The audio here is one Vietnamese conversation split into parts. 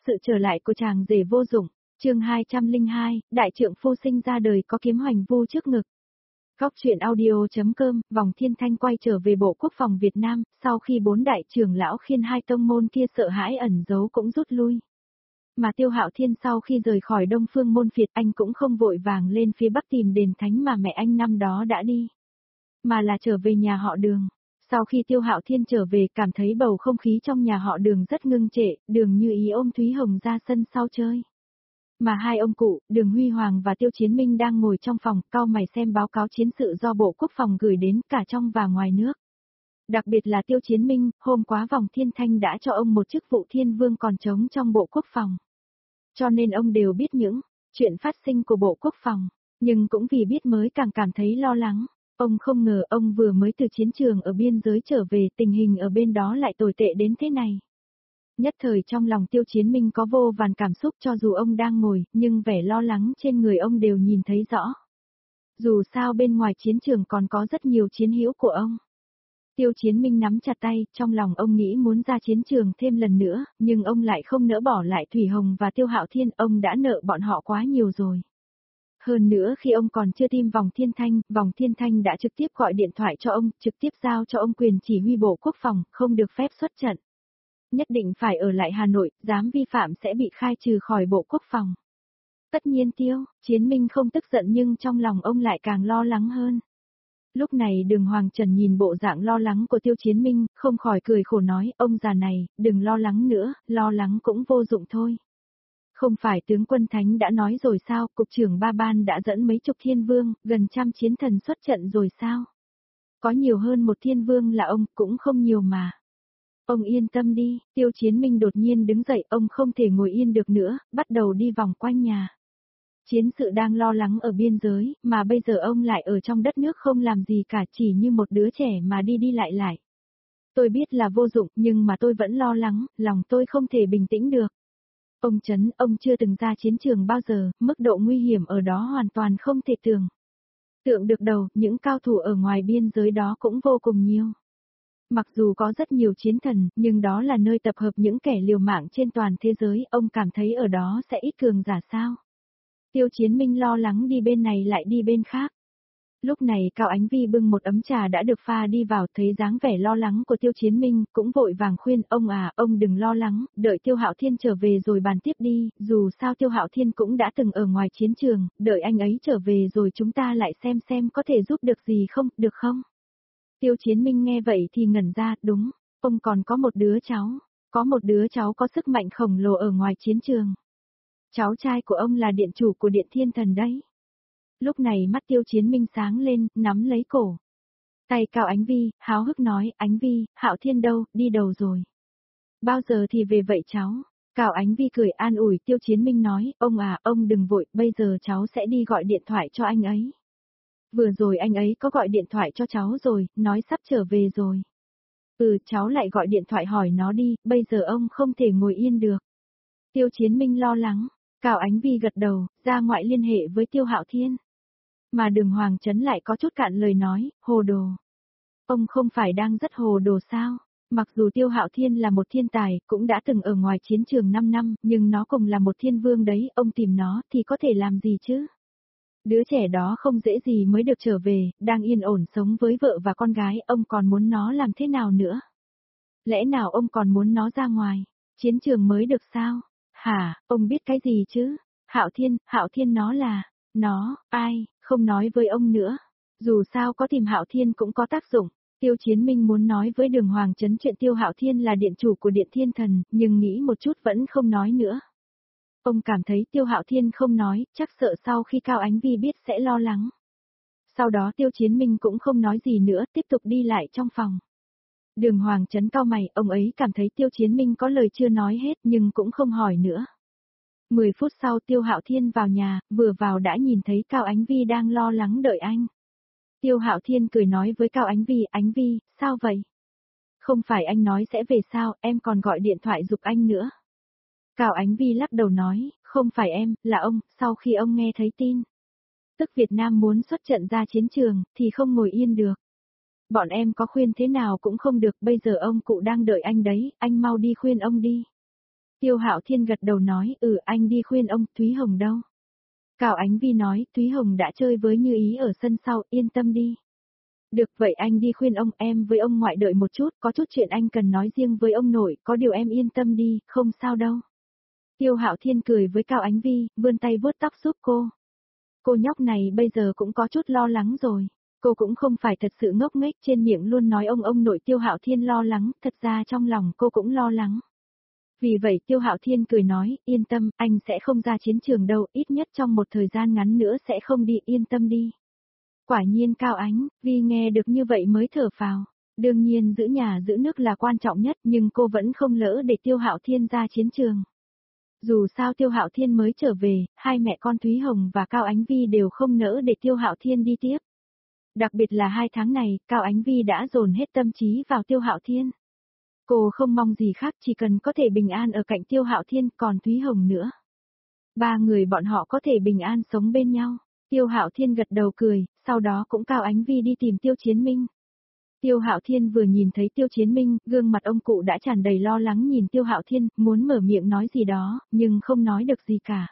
Sự trở lại của chàng rể vô dụng, chương 202, đại trượng phu sinh ra đời có kiếm hoành vu trước ngực. Góc truyện audio.com, Vòng Thiên Thanh quay trở về Bộ Quốc phòng Việt Nam, sau khi 4 đại trưởng lão khiên hai tông môn kia sợ hãi ẩn giấu cũng rút lui. Mà Tiêu Hạo Thiên sau khi rời khỏi Đông Phương môn phiệt anh cũng không vội vàng lên phía Bắc tìm đền thánh mà mẹ anh năm đó đã đi, mà là trở về nhà họ Đường. Sau khi Tiêu Hạo Thiên trở về cảm thấy bầu không khí trong nhà họ Đường rất ngưng trệ, Đường Như Ý ôm Thúy Hồng ra sân sau chơi. Mà hai ông cụ, Đường Huy Hoàng và Tiêu Chiến Minh đang ngồi trong phòng, cau mày xem báo cáo chiến sự do Bộ Quốc phòng gửi đến cả trong và ngoài nước. Đặc biệt là Tiêu Chiến Minh, hôm qua Vòng Thiên Thanh đã cho ông một chức vụ Thiên Vương còn trống trong Bộ Quốc phòng. Cho nên ông đều biết những chuyện phát sinh của Bộ Quốc phòng, nhưng cũng vì biết mới càng cảm thấy lo lắng. Ông không ngờ ông vừa mới từ chiến trường ở biên giới trở về, tình hình ở bên đó lại tồi tệ đến thế này. Nhất thời trong lòng Tiêu Chiến Minh có vô vàn cảm xúc, cho dù ông đang ngồi, nhưng vẻ lo lắng trên người ông đều nhìn thấy rõ. Dù sao bên ngoài chiến trường còn có rất nhiều chiến hữu của ông. Tiêu Chiến Minh nắm chặt tay, trong lòng ông nghĩ muốn ra chiến trường thêm lần nữa, nhưng ông lại không nỡ bỏ lại Thủy Hồng và Tiêu Hạo Thiên, ông đã nợ bọn họ quá nhiều rồi. Hơn nữa khi ông còn chưa tìm Vòng Thiên Thanh đã trực tiếp gọi điện thoại cho ông, trực tiếp giao cho ông quyền chỉ huy Bộ Quốc phòng, không được phép xuất trận. Nhất định phải ở lại Hà Nội, dám vi phạm sẽ bị khai trừ khỏi Bộ Quốc phòng. Tất nhiên Tiêu Chiến Minh không tức giận nhưng trong lòng ông lại càng lo lắng hơn. Lúc này Đường Hoàng Trần nhìn bộ dạng lo lắng của Tiêu Chiến Minh, không khỏi cười khổ nói, ông già này, đừng lo lắng nữa, lo lắng cũng vô dụng thôi. Không phải tướng quân thánh đã nói rồi sao, cục trưởng Ba Ban đã dẫn mấy chục thiên vương, gần trăm chiến thần xuất trận rồi sao? Có nhiều hơn một thiên vương là ông, cũng không nhiều mà. Ông yên tâm đi, Tiêu Chiến Minh đột nhiên đứng dậy, ông không thể ngồi yên được nữa, bắt đầu đi vòng quanh nhà. Chiến sự đang lo lắng ở biên giới, mà bây giờ ông lại ở trong đất nước không làm gì cả, chỉ như một đứa trẻ mà đi đi lại lại. Tôi biết là vô dụng, nhưng mà tôi vẫn lo lắng, lòng tôi không thể bình tĩnh được. Ông Trấn, ông chưa từng ra chiến trường bao giờ, mức độ nguy hiểm ở đó hoàn toàn không thể tưởng tượng được đâu, những cao thủ ở ngoài biên giới đó cũng vô cùng nhiều. Mặc dù có rất nhiều chiến thần, nhưng đó là nơi tập hợp những kẻ liều mạng trên toàn thế giới, ông cảm thấy ở đó sẽ ít cường giả sao? Tiêu Chiến Minh lo lắng đi bên này lại đi bên khác. Lúc này Cao Ánh Vi bưng một ấm trà đã được pha đi vào, thấy dáng vẻ lo lắng của Tiêu Chiến Minh, cũng vội vàng khuyên, ông à, ông đừng lo lắng, đợi Tiêu Hạo Thiên trở về rồi bàn tiếp đi, dù sao Tiêu Hạo Thiên cũng đã từng ở ngoài chiến trường, đợi anh ấy trở về rồi chúng ta lại xem có thể giúp được gì không, được không? Tiêu Chiến Minh nghe vậy thì ngẩn ra, đúng, ông còn có một đứa cháu có sức mạnh khổng lồ ở ngoài chiến trường. Cháu trai của ông là điện chủ của Điện Thiên Thần đấy. Lúc này mắt Tiêu Chiến Minh sáng lên, nắm lấy cổ tay Cao Ánh Vi, háo hức nói, Ánh Vi, Hạo Thiên đâu, đi đâu rồi? Bao giờ thì về vậy cháu? Cao Ánh Vi cười an ủi, Tiêu Chiến Minh nói, ông à, ông đừng vội, bây giờ cháu sẽ đi gọi điện thoại cho anh ấy. Vừa rồi anh ấy có gọi điện thoại cho cháu rồi, nói sắp trở về rồi. Cháu lại gọi điện thoại hỏi nó đi, bây giờ ông không thể ngồi yên được. Tiêu Chiến Minh lo lắng, Cao Ánh Vi gật đầu, ra ngoại liên hệ với Tiêu Hạo Thiên. Mà Đường Hoàng Trấn lại có chút cạn lời nói, hồ đồ. Ông không phải đang rất hồ đồ sao? Mặc dù Tiêu Hạo Thiên là một thiên tài, cũng đã từng ở ngoài chiến trường 5 năm, nhưng nó cũng là một thiên vương đấy, ông tìm nó thì có thể làm gì chứ? Đứa trẻ đó không dễ gì mới được trở về, đang yên ổn sống với vợ và con gái, ông còn muốn nó làm thế nào nữa? Lẽ nào ông còn muốn nó ra ngoài chiến trường mới được sao? Hả, ông biết cái gì chứ? Hạo Thiên nó, ai, không nói với ông nữa. Dù sao có tìm Hạo Thiên cũng có tác dụng. Tiêu Chiến Minh muốn nói với Đường Hoàng Trấn chuyện Tiêu Hạo Thiên là điện chủ của Điện Thiên Thần, nhưng nghĩ một chút vẫn không nói nữa. Ông cảm thấy Tiêu Hạo Thiên không nói, chắc sợ sau khi Cao Ánh Vi biết sẽ lo lắng. Sau đó Tiêu Chiến Minh cũng không nói gì nữa, tiếp tục đi lại trong phòng. Đường Hoàng Trấn cau mày, ông ấy cảm thấy Tiêu Chiến Minh có lời chưa nói hết nhưng cũng không hỏi nữa. 10 phút sau Tiêu Hạo Thiên vào nhà, vừa vào đã nhìn thấy Cao Ánh Vi đang lo lắng đợi anh. Tiêu Hạo Thiên cười nói với Cao Ánh Vi, sao vậy? Không phải anh nói sẽ về sao, em còn gọi điện thoại giục anh nữa. Cao Ánh Vi lắc đầu nói, không phải em, là ông, sau khi ông nghe thấy tin tức Việt Nam muốn xuất trận ra chiến trường, thì không ngồi yên được. Bọn em có khuyên thế nào cũng không được, bây giờ ông cụ đang đợi anh đấy, anh mau đi khuyên ông đi. Tiêu Hạo Thiên gật đầu nói, anh đi khuyên ông, Thúy Hồng đâu? Cao Ánh Vi nói, Thúy Hồng đã chơi với Như Ý ở sân sau, yên tâm đi. Được vậy anh đi khuyên ông, em với ông ngoại đợi một chút, có chút chuyện anh cần nói riêng với ông nội, có điều em yên tâm đi, không sao đâu. Tiêu Hạo Thiên cười với Cao Ánh Vi, vươn tay vuốt tóc giúp cô. Cô nhóc này bây giờ cũng có chút lo lắng rồi. Cô cũng không phải thật sự ngốc nghếch, trên miệng luôn nói ông nội. Tiêu Hạo Thiên lo lắng, thật ra trong lòng cô cũng lo lắng. Vì vậy Tiêu Hạo Thiên cười nói, yên tâm, anh sẽ không ra chiến trường đâu, ít nhất trong một thời gian ngắn nữa sẽ không đi, yên tâm đi. Quả nhiên Cao Ánh Vi nghe được như vậy mới thở phào. Đương nhiên giữ nhà giữ nước là quan trọng nhất, nhưng cô vẫn không lỡ để Tiêu Hạo Thiên ra chiến trường. Dù sao Tiêu Hạo Thiên mới trở về, hai mẹ con Thúy Hồng và Cao Ánh Vi đều không nỡ để Tiêu Hạo Thiên đi tiếp. Đặc biệt là 2 tháng này, Cao Ánh Vi đã dồn hết tâm trí vào Tiêu Hạo Thiên. Cô không mong gì khác, chỉ cần có thể bình an ở cạnh Tiêu Hạo Thiên, còn Thúy Hồng nữa. 3 người bọn họ có thể bình an sống bên nhau. Tiêu Hạo Thiên gật đầu cười, sau đó cũng Cao Ánh Vi đi tìm Tiêu Chiến Minh. Tiêu Hạo Thiên vừa nhìn thấy Tiêu Chiến Minh, gương mặt ông cụ đã tràn đầy lo lắng nhìn Tiêu Hạo Thiên, muốn mở miệng nói gì đó, nhưng không nói được gì cả.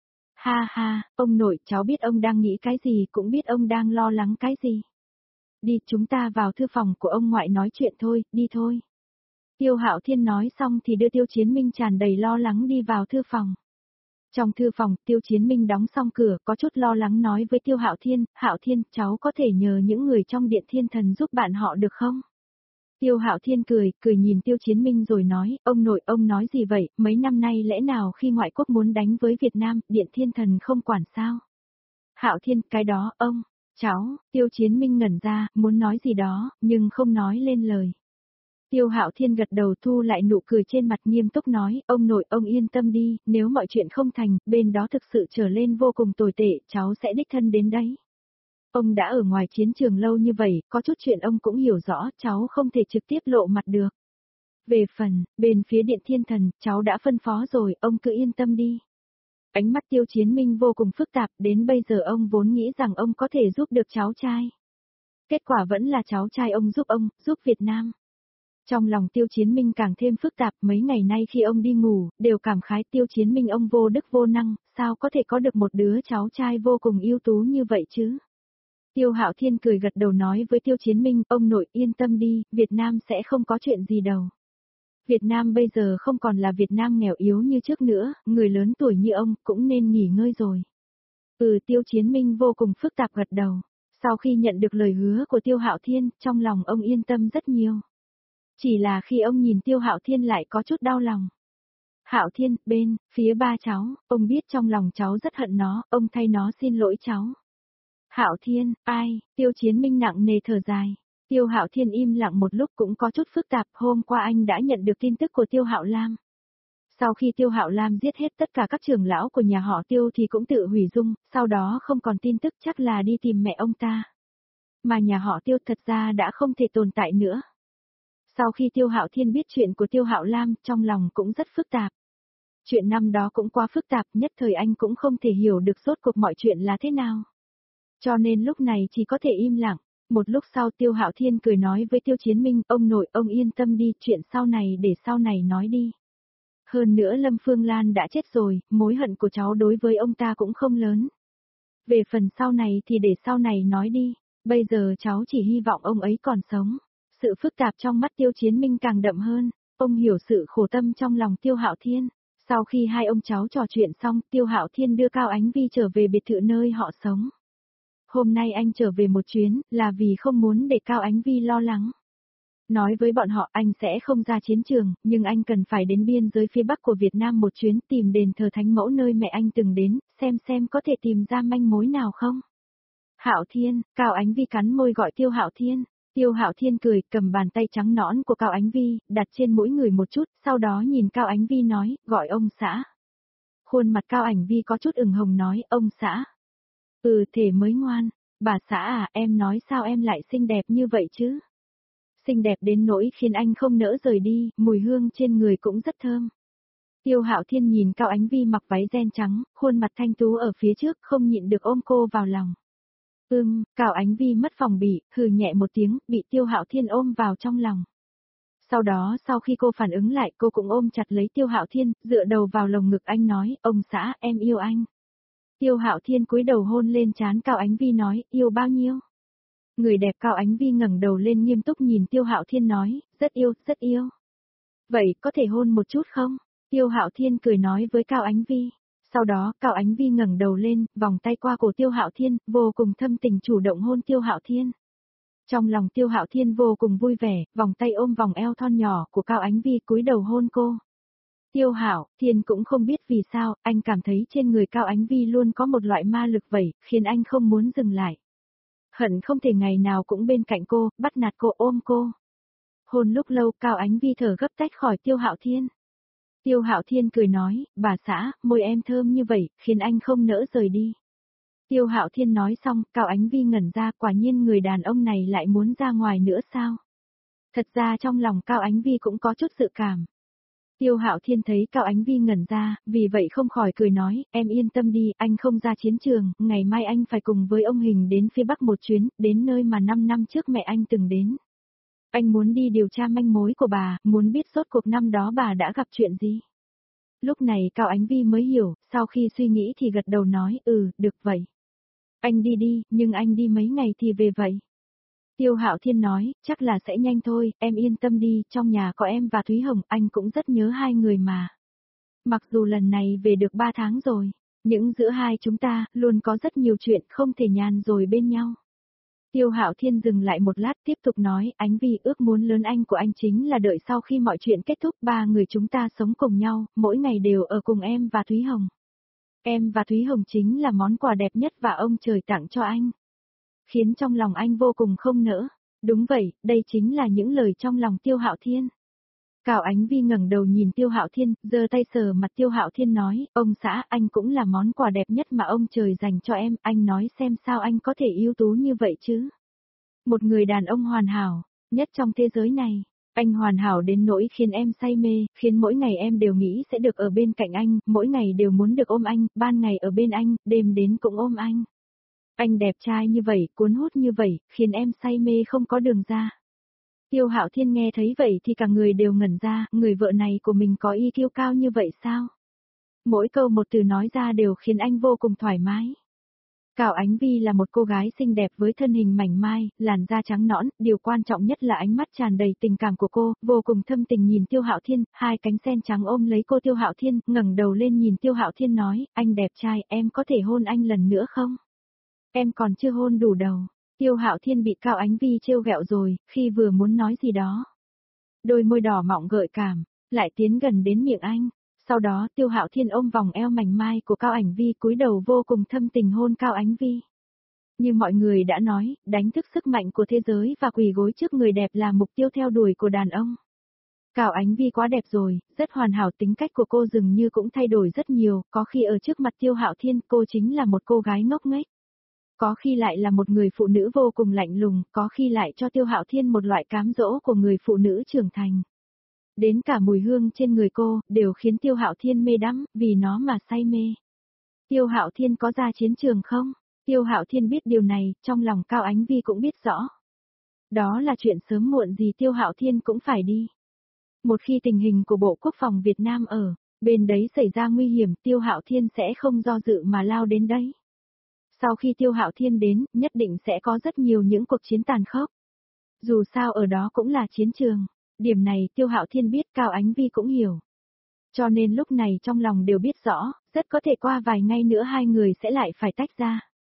Ha ha, ông nội, cháu biết ông đang nghĩ cái gì, cũng biết ông đang lo lắng cái gì. Đi, chúng ta vào thư phòng của ông ngoại nói chuyện thôi, đi thôi. Tiêu Hạo Thiên nói xong thì đưa Tiêu Chiến Minh tràn đầy lo lắng đi vào thư phòng. Trong thư phòng, Tiêu Chiến Minh đóng xong cửa, có chút lo lắng nói với Tiêu Hạo Thiên, cháu có thể nhờ những người trong Điện Thiên Thần giúp bạn họ được không? Tiêu Hạo Thiên cười nhìn Tiêu Chiến Minh rồi nói, ông nội, ông nói gì vậy, mấy năm nay lẽ nào khi ngoại quốc muốn đánh với Việt Nam, Điện Thiên Thần không quản sao? Hạo Thiên, cái đó, cháu, Tiêu Chiến Minh ngẩn ra, muốn nói gì đó, nhưng không nói lên lời. Tiêu Hạo Thiên gật đầu thu lại nụ cười trên mặt nghiêm túc nói, ông nội, ông yên tâm đi, nếu mọi chuyện không thành, bên đó thực sự trở lên vô cùng tồi tệ, cháu sẽ đích thân đến đấy. Ông đã ở ngoài chiến trường lâu như vậy, có chút chuyện ông cũng hiểu rõ, cháu không thể trực tiếp lộ mặt được. Về phần, bên phía Điện Thiên Thần, cháu đã phân phó rồi, ông cứ yên tâm đi. Ánh mắt Tiêu Chiến Minh vô cùng phức tạp, đến bây giờ ông vốn nghĩ rằng ông có thể giúp được cháu trai. Kết quả vẫn là cháu trai ông, giúp Việt Nam. Trong lòng Tiêu Chiến Minh càng thêm phức tạp, mấy ngày nay khi ông đi ngủ, đều cảm khái Tiêu Chiến Minh ông vô đức vô năng, sao có thể có được một đứa cháu trai vô cùng ưu tú như vậy chứ? Tiêu Hạo Thiên cười gật đầu nói với Tiêu Chiến Minh, ông nội yên tâm đi, Việt Nam sẽ không có chuyện gì đâu. Việt Nam bây giờ không còn là Việt Nam nghèo yếu như trước nữa, người lớn tuổi như ông cũng nên nghỉ ngơi rồi. Tiêu Chiến Minh vô cùng phức tạp gật đầu. Sau khi nhận được lời hứa của Tiêu Hạo Thiên, trong lòng ông yên tâm rất nhiều. Chỉ là khi ông nhìn Tiêu Hạo Thiên lại có chút đau lòng. Hạo Thiên, bên, phía ba cháu, ông biết trong lòng cháu rất hận nó, ông thay nó xin lỗi cháu. Hạo Thiên, ai, Tiêu Chiến Minh nặng nề thở dài. Tiêu Hạo Thiên im lặng một lúc cũng có chút phức tạp, hôm qua anh đã nhận được tin tức của Tiêu Hạo Lam. Sau khi Tiêu Hạo Lam giết hết tất cả các trưởng lão của nhà họ Tiêu thì cũng tự hủy dung, sau đó không còn tin tức chắc là đi tìm mẹ ông ta. Mà nhà họ Tiêu thật ra đã không thể tồn tại nữa. Sau khi Tiêu Hạo Thiên biết chuyện của Tiêu Hạo Lam, trong lòng cũng rất phức tạp. Chuyện năm đó cũng quá phức tạp, nhất thời anh cũng không thể hiểu được rốt cuộc mọi chuyện là thế nào. Cho nên lúc này chỉ có thể im lặng. Một lúc sau Tiêu Hạo Thiên cười nói với Tiêu Chiến Minh, ông nội, ông yên tâm đi, chuyện sau này để sau này nói đi. Hơn nữa Lâm Phương Lan đã chết rồi, mối hận của cháu đối với ông ta cũng không lớn. Về phần sau này thì để sau này nói đi, bây giờ cháu chỉ hy vọng ông ấy còn sống. Sự phức tạp trong mắt Tiêu Chiến Minh càng đậm hơn, ông hiểu sự khổ tâm trong lòng Tiêu Hạo Thiên. Sau khi hai ông cháu trò chuyện xong, Tiêu Hạo Thiên đưa Cao Ánh Vi trở về biệt thự nơi họ sống. Hôm nay anh trở về một chuyến, là vì không muốn để Cao Ánh Vi lo lắng. Nói với bọn họ anh sẽ không ra chiến trường, nhưng anh cần phải đến biên giới phía Bắc của Việt Nam một chuyến tìm đền thờ Thánh Mẫu nơi mẹ anh từng đến, xem có thể tìm ra manh mối nào không. Hạo Thiên, Cao Ánh Vi cắn môi gọi Tiêu Hạo Thiên. Tiêu Hạo Thiên cười, cầm bàn tay trắng nõn của Cao Ánh Vi, đặt trên mỗi người một chút, sau đó nhìn Cao Ánh Vi nói, gọi ông xã. Khuôn mặt Cao Ánh Vi có chút ửng hồng nói, ông xã. Thể mới ngoan, bà xã à, em nói sao em lại xinh đẹp như vậy chứ? Xinh đẹp đến nỗi khiến anh không nỡ rời đi, mùi hương trên người cũng rất thơm. Tiêu Hạo Thiên nhìn Cao Ánh Vi mặc váy ren trắng, khuôn mặt thanh tú ở phía trước, không nhịn được ôm cô vào lòng. Cao Ánh Vi mất phòng bị, hừ nhẹ một tiếng, bị Tiêu Hạo Thiên ôm vào trong lòng. Sau đó sau khi cô phản ứng lại cô cũng ôm chặt lấy Tiêu Hạo Thiên, dựa đầu vào lồng ngực anh nói, ông xã, em yêu anh. Tiêu Hạo Thiên cúi đầu hôn lên trán Cao Ánh Vi nói, yêu bao nhiêu? Người đẹp Cao Ánh Vi ngẩng đầu lên nghiêm túc nhìn Tiêu Hạo Thiên nói, rất yêu, rất yêu. Vậy có thể hôn một chút không? Tiêu Hạo Thiên cười nói với Cao Ánh Vi. Sau đó Cao Ánh Vi ngẩng đầu lên, vòng tay qua cổ Tiêu Hạo Thiên, vô cùng thâm tình chủ động hôn Tiêu Hạo Thiên. Trong lòng Tiêu Hạo Thiên vô cùng vui vẻ, vòng tay ôm vòng eo thon nhỏ của Cao Ánh Vi cúi đầu hôn cô. Tiêu Hạo Thiên cũng không biết vì sao, anh cảm thấy trên người Cao Ánh Vi luôn có một loại ma lực vậy, khiến anh không muốn dừng lại. Hận không thể ngày nào cũng bên cạnh cô, bắt nạt cô, ôm cô. Hôn lúc lâu Cao Ánh Vi thở gấp tách khỏi Tiêu Hạo Thiên. Tiêu Hạo Thiên cười nói, bà xã, môi em thơm như vậy, khiến anh không nỡ rời đi. Tiêu Hạo Thiên nói xong, Cao Ánh Vi ngẩn ra, quả nhiên người đàn ông này lại muốn ra ngoài nữa sao? Thật ra trong lòng Cao Ánh Vi cũng có chút dự cảm. Tiêu Hạo Thiên thấy Cao Ánh Vi ngẩn ra, vì vậy không khỏi cười nói, em yên tâm đi, anh không ra chiến trường, ngày mai anh phải cùng với ông Hình đến phía Bắc một chuyến, đến nơi mà 5 năm trước mẹ anh từng đến. Anh muốn đi điều tra manh mối của bà, muốn biết rốt cuộc năm đó bà đã gặp chuyện gì. Lúc này Cao Ánh Vi mới hiểu, sau khi suy nghĩ thì gật đầu nói, được vậy. Anh đi đi, nhưng anh đi mấy ngày thì về vậy? Tiêu Hạo Thiên nói, chắc là sẽ nhanh thôi, em yên tâm đi, trong nhà có em và Thúy Hồng, anh cũng rất nhớ hai người mà. Mặc dù lần này về được 3 tháng rồi, nhưng giữa hai chúng ta, luôn có rất nhiều chuyện không thể nhàn rồi bên nhau. Tiêu Hạo Thiên dừng lại một lát tiếp tục nói, Ánh Vi ước muốn lớn anh của anh chính là đợi sau khi mọi chuyện kết thúc 3 người chúng ta sống cùng nhau, mỗi ngày đều ở cùng em và Thúy Hồng. Em và Thúy Hồng chính là món quà đẹp nhất và ông trời tặng cho anh. Khiến trong lòng anh vô cùng không nỡ. Đúng vậy, đây chính là những lời trong lòng Tiêu Hạo Thiên. Cao Ánh Vi ngẩng đầu nhìn Tiêu Hạo Thiên, giơ tay sờ mặt Tiêu Hạo Thiên nói, ông xã, anh cũng là món quà đẹp nhất mà ông trời dành cho em, anh nói xem sao anh có thể ưu tú như vậy chứ. Một người đàn ông hoàn hảo, nhất trong thế giới này. Anh hoàn hảo đến nỗi khiến em say mê, khiến mỗi ngày em đều nghĩ sẽ được ở bên cạnh anh, mỗi ngày đều muốn được ôm anh, ban ngày ở bên anh, đêm đến cũng ôm anh. Anh đẹp trai như vậy, cuốn hút như vậy, khiến em say mê không có đường ra. Tiêu Hạo Thiên nghe thấy vậy thì cả người đều ngẩn ra, người vợ này của mình có EQ cao như vậy sao? Mỗi câu một từ nói ra đều khiến anh vô cùng thoải mái. Cao Ánh Vi là một cô gái xinh đẹp với thân hình mảnh mai, làn da trắng nõn, điều quan trọng nhất là ánh mắt tràn đầy tình cảm của cô, vô cùng thâm tình nhìn Tiêu Hạo Thiên, hai cánh sen trắng ôm lấy cô Tiêu Hạo Thiên, ngẩng đầu lên nhìn Tiêu Hạo Thiên nói, anh đẹp trai, em có thể hôn anh lần nữa không? Em còn chưa hôn đủ đầu. Tiêu Hạo Thiên bị Cao Ánh Vi trêu ghẹo rồi, khi vừa muốn nói gì đó. Đôi môi đỏ mọng gợi cảm, lại tiến gần đến miệng anh. Sau đó Tiêu Hạo Thiên ôm vòng eo mảnh mai của Cao Ánh Vi cúi đầu vô cùng thâm tình hôn Cao Ánh Vi. Như mọi người đã nói, đánh thức sức mạnh của thế giới và quỳ gối trước người đẹp là mục tiêu theo đuổi của đàn ông. Cao Ánh Vi quá đẹp rồi, rất hoàn hảo, tính cách của cô dường như cũng thay đổi rất nhiều, có khi ở trước mặt Tiêu Hạo Thiên cô chính là một cô gái ngốc nghếch. Có khi lại là một người phụ nữ vô cùng lạnh lùng, có khi lại cho Tiêu Hạo Thiên một loại cám dỗ của người phụ nữ trưởng thành. Đến cả mùi hương trên người cô, đều khiến Tiêu Hạo Thiên mê đắm, vì nó mà say mê. Tiêu Hạo Thiên có ra chiến trường không? Tiêu Hạo Thiên biết điều này, trong lòng Cao Ánh Vi cũng biết rõ. Đó là chuyện sớm muộn gì Tiêu Hạo Thiên cũng phải đi. Một khi tình hình của Bộ Quốc phòng Việt Nam ở bên đấy xảy ra nguy hiểm, Tiêu Hạo Thiên sẽ không do dự mà lao đến đấy. Sau khi Tiêu Hạo Thiên đến, nhất định sẽ có rất nhiều những cuộc chiến tàn khốc. Dù sao ở đó cũng là chiến trường, điểm này Tiêu Hạo Thiên biết, Cao Ánh Vi cũng hiểu. Cho nên lúc này trong lòng đều biết rõ, rất có thể qua vài ngày nữa hai người sẽ lại phải tách ra.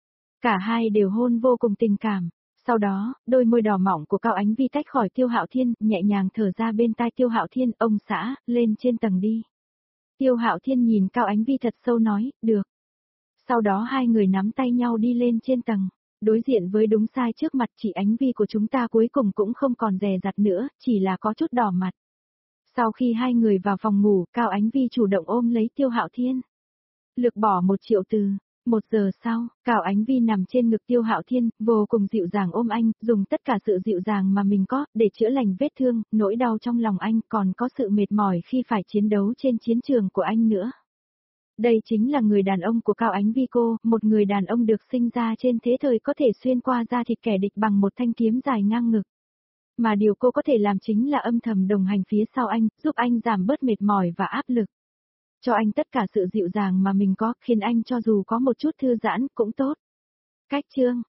Cả hai đều hôn vô cùng tình cảm. Sau đó, đôi môi đỏ mỏng của Cao Ánh Vi tách khỏi Tiêu Hạo Thiên, nhẹ nhàng thở ra bên tai Tiêu Hạo Thiên, ông xã, lên trên tầng đi. Tiêu Hạo Thiên nhìn Cao Ánh Vi thật sâu nói, được. Sau đó hai người nắm tay nhau đi lên trên tầng, đối diện với đúng sai trước mặt chị Ánh Vi của chúng ta cuối cùng cũng không còn dè dặt nữa, chỉ là có chút đỏ mặt. Sau khi hai người vào phòng ngủ, Cao Ánh Vi chủ động ôm lấy Tiêu Hạo Thiên. Lược bỏ 1 triệu từ. 1 giờ sau, Cao Ánh Vi nằm trên ngực Tiêu Hạo Thiên, vô cùng dịu dàng ôm anh, dùng tất cả sự dịu dàng mà mình có, để chữa lành vết thương, nỗi đau trong lòng anh, còn có sự mệt mỏi khi phải chiến đấu trên chiến trường của anh nữa. Đây chính là người đàn ông của Cao Ánh Vi cô, một người đàn ông được sinh ra trên thế thời có thể xuyên qua da thịt kẻ địch bằng một thanh kiếm dài ngang ngực. Mà điều cô có thể làm chính là âm thầm đồng hành phía sau anh, giúp anh giảm bớt mệt mỏi và áp lực. Cho anh tất cả sự dịu dàng mà mình có, khiến anh cho dù có một chút thư giãn cũng tốt. Cách chương